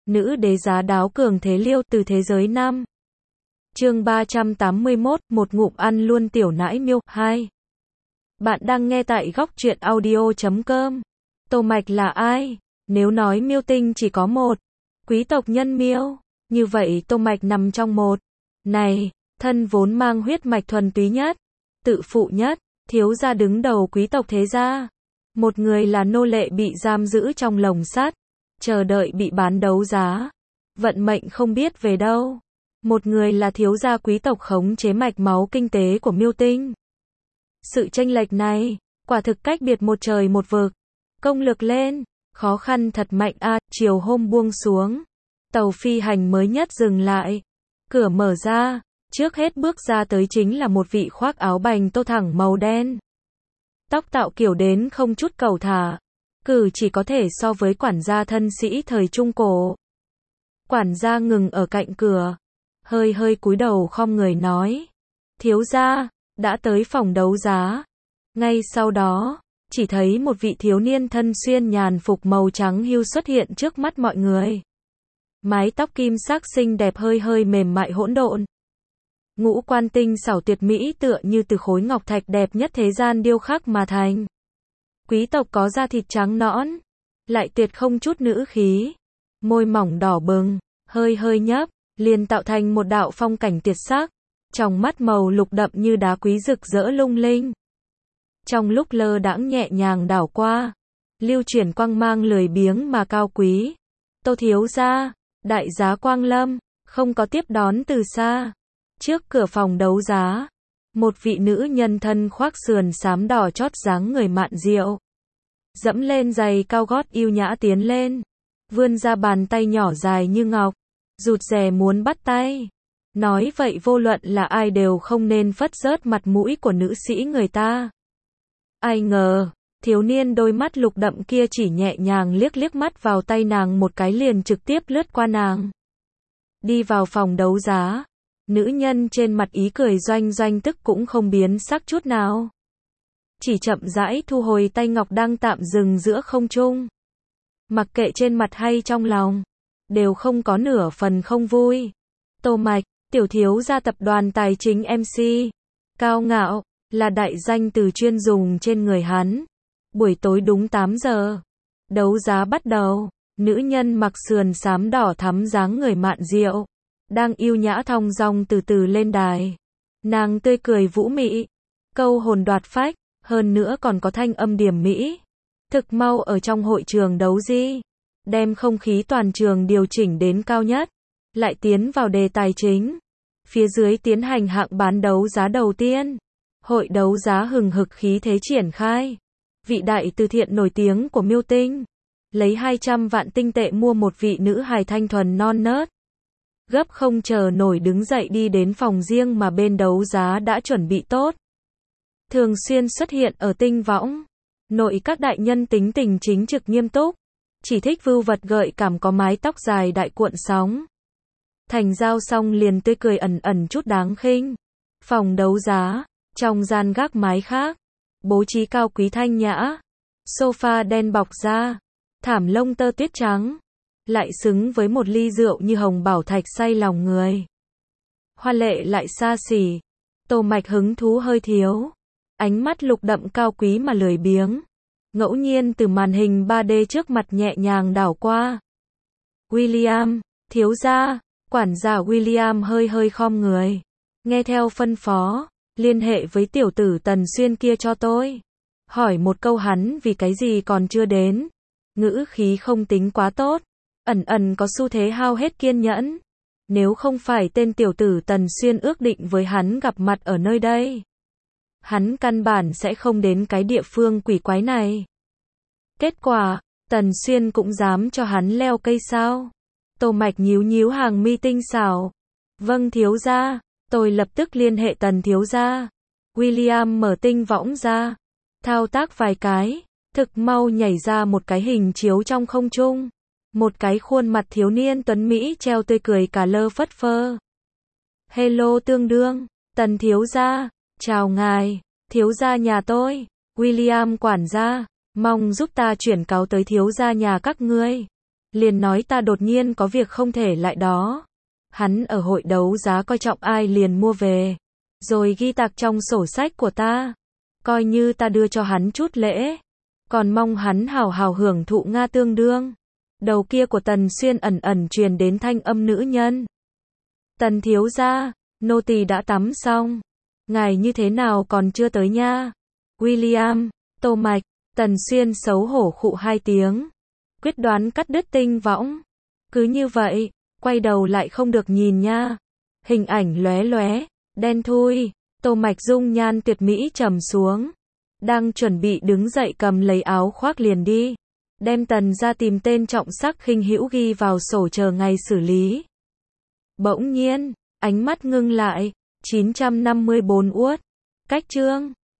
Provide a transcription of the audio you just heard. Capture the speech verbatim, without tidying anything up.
Nữ đế giá đáo cường thế liêu từ thế giới nam. Chương ba trăm tám mươi mốt, một ngụm ăn luôn tiểu nãi miêu. hai. Bạn đang nghe tại góc truyện audio chấm com. Tô Mạch là ai? Nếu nói miêu tinh chỉ có một, quý tộc nhân miêu, như vậy Tô Mạch nằm trong một. Này, thân vốn mang huyết mạch thuần túy nhất, tự phụ nhất, thiếu gia đứng đầu quý tộc thế gia. Một người là nô lệ bị giam giữ trong lồng sắt, chờ đợi bị bán đấu giá. Vận mệnh không biết về đâu. Một người là thiếu gia quý tộc khống chế mạch máu kinh tế của miêu tinh. Sự chênh lệch này, quả thực cách biệt một trời một vực. Công lực lên, khó khăn thật mạnh a. À, chiều hôm buông xuống, tàu phi hành mới nhất dừng lại. Cửa mở ra, trước hết bước ra tới chính là một vị khoác áo bành tô thẳng màu đen. Tóc tạo kiểu đến không chút cầu thả, cử chỉ có thể so với quản gia thân sĩ thời Trung Cổ. Quản gia ngừng ở cạnh cửa, hơi hơi cúi đầu khom người nói: thiếu gia, đã tới phòng đấu giá. Ngay sau đó, chỉ thấy một vị thiếu niên thân xuyên nhàn phục màu trắng hưu xuất hiện trước mắt mọi người. Mái tóc kim sắc xinh đẹp hơi hơi mềm mại hỗn độn. Ngũ quan tinh xảo tuyệt mỹ tựa như từ khối ngọc thạch đẹp nhất thế gian điêu khắc mà thành. Quý tộc có da thịt trắng nõn, lại tuyệt không chút nữ khí. Môi mỏng đỏ bừng, hơi hơi nhấp, liền tạo thành một đạo phong cảnh tuyệt sắc. Trong mắt màu lục đậm như đá quý rực rỡ lung linh. Trong lúc lơ đãng nhẹ nhàng đảo qua, lưu chuyển quang mang lười biếng mà cao quý. Tô thiếu gia, đại giá quang lâm, không có tiếp đón từ xa. Trước cửa phòng đấu giá, một vị nữ nhân thân khoác sườn xám đỏ chót dáng người mạn diệu, dẫm lên giày cao gót yêu nhã tiến lên, vươn ra bàn tay nhỏ dài như ngọc, rụt rè muốn bắt tay. Nói vậy vô luận là ai đều không nên phất rớt mặt mũi của nữ sĩ người ta. Ai ngờ, thiếu niên đôi mắt lục đậm kia chỉ nhẹ nhàng liếc liếc mắt vào tay nàng một cái liền trực tiếp lướt qua nàng. Đi vào phòng đấu giá, nữ nhân trên mặt ý cười doanh doanh tức cũng không biến sắc chút nào. Chỉ chậm rãi thu hồi tay ngọc đang tạm dừng giữa không trung. Mặc kệ trên mặt hay trong lòng, đều không có nửa phần không vui. Tô Mạch, tiểu thiếu gia tập đoàn tài chính em xê, cao ngạo, là đại danh từ chuyên dùng trên người hắn. Buổi tối đúng tám giờ, đấu giá bắt đầu. Nữ nhân mặc sườn xám đỏ thắm dáng người mạn diệu, đang yêu nhã thong dong từ từ lên đài. Nàng tươi cười vũ mị, câu hồn đoạt phách, hơn nữa còn có thanh âm điểm mỹ. Thực mau ở trong hội trường đấu di, đem không khí toàn trường điều chỉnh đến cao nhất. Lại tiến vào đề tài chính. Phía dưới tiến hành hạng bán đấu giá đầu tiên. Hội đấu giá hừng hực khí thế triển khai. Vị đại từ thiện nổi tiếng của miêu tinh, lấy hai trăm vạn tinh tệ mua một vị nữ hài thanh thuần non nớt. Gấp không chờ nổi đứng dậy đi đến phòng riêng mà bên đấu giá đã chuẩn bị tốt. Thường xuyên xuất hiện ở tinh võng nội các đại nhân tính tình chính trực nghiêm túc, chỉ thích vưu vật gợi cảm có mái tóc dài đại cuộn sóng. Thành giao xong liền tươi cười ẩn ẩn chút đáng khinh. Phòng đấu giá, trong gian gác mái khác, bố trí cao quý thanh nhã. Sofa đen bọc da, thảm lông tơ tuyết trắng, lại xứng với một ly rượu như hồng bảo thạch say lòng người. Hoa lệ lại xa xỉ. Tô Mạch hứng thú hơi thiếu, ánh mắt lục đậm cao quý mà lười biếng, ngẫu nhiên từ màn hình ba D trước mặt nhẹ nhàng đảo qua. William, thiếu gia. Quản gia William hơi hơi khom người, nghe theo phân phó, liên hệ với tiểu tử Tần Xuyên kia cho tôi. Hỏi một câu hắn vì cái gì còn chưa đến. Ngữ khí không tính quá tốt, ẩn ẩn có xu thế hao hết kiên nhẫn. Nếu không phải tên tiểu tử Tần Xuyên ước định với hắn gặp mặt ở nơi đây, hắn căn bản sẽ không đến cái địa phương quỷ quái này. Kết quả, Tần Xuyên cũng dám cho hắn leo cây sao? Tô Mạch nhíu nhíu hàng mi tinh xảo. Vâng thiếu gia, tôi lập tức liên hệ Tần thiếu gia. William mở tinh võng ra, thao tác vài cái, thực mau nhảy ra một cái hình chiếu trong không trung. Một cái khuôn mặt thiếu niên tuấn Mỹ treo tươi cười cả lơ phất phơ. Hello tương đương, Tần thiếu gia, chào ngài, thiếu gia nhà tôi. William quản gia, mong giúp ta chuyển cáo tới thiếu gia nhà các ngươi. Liền nói ta đột nhiên có việc không thể lại đó. Hắn ở hội đấu giá coi trọng ai liền mua về. Rồi ghi tạc trong sổ sách của ta. Coi như ta đưa cho hắn chút lễ. Còn mong hắn hào hào hưởng thụ Nga tương đương. Đầu kia của Tần Xuyên ẩn ẩn truyền đến thanh âm nữ nhân. Tần thiếu gia, nô tỳ đã tắm xong. Ngài như thế nào còn chưa tới nha? William, Tô Mạch, Tần Xuyên xấu hổ khụ hai tiếng. Quyết đoán cắt đứt tinh võng. Cứ như vậy, quay đầu lại không được nhìn nha. Hình ảnh lóe lóe, đen thui, Tô Mạch dung nhan tuyệt mỹ trầm xuống. Đang chuẩn bị đứng dậy cầm lấy áo khoác liền đi. Đem Tần ra tìm tên trọng sắc khinh hữu ghi vào sổ chờ ngày xử lý. Bỗng nhiên, ánh mắt ngưng lại, chín trăm năm mươi bốn uất. Cách chương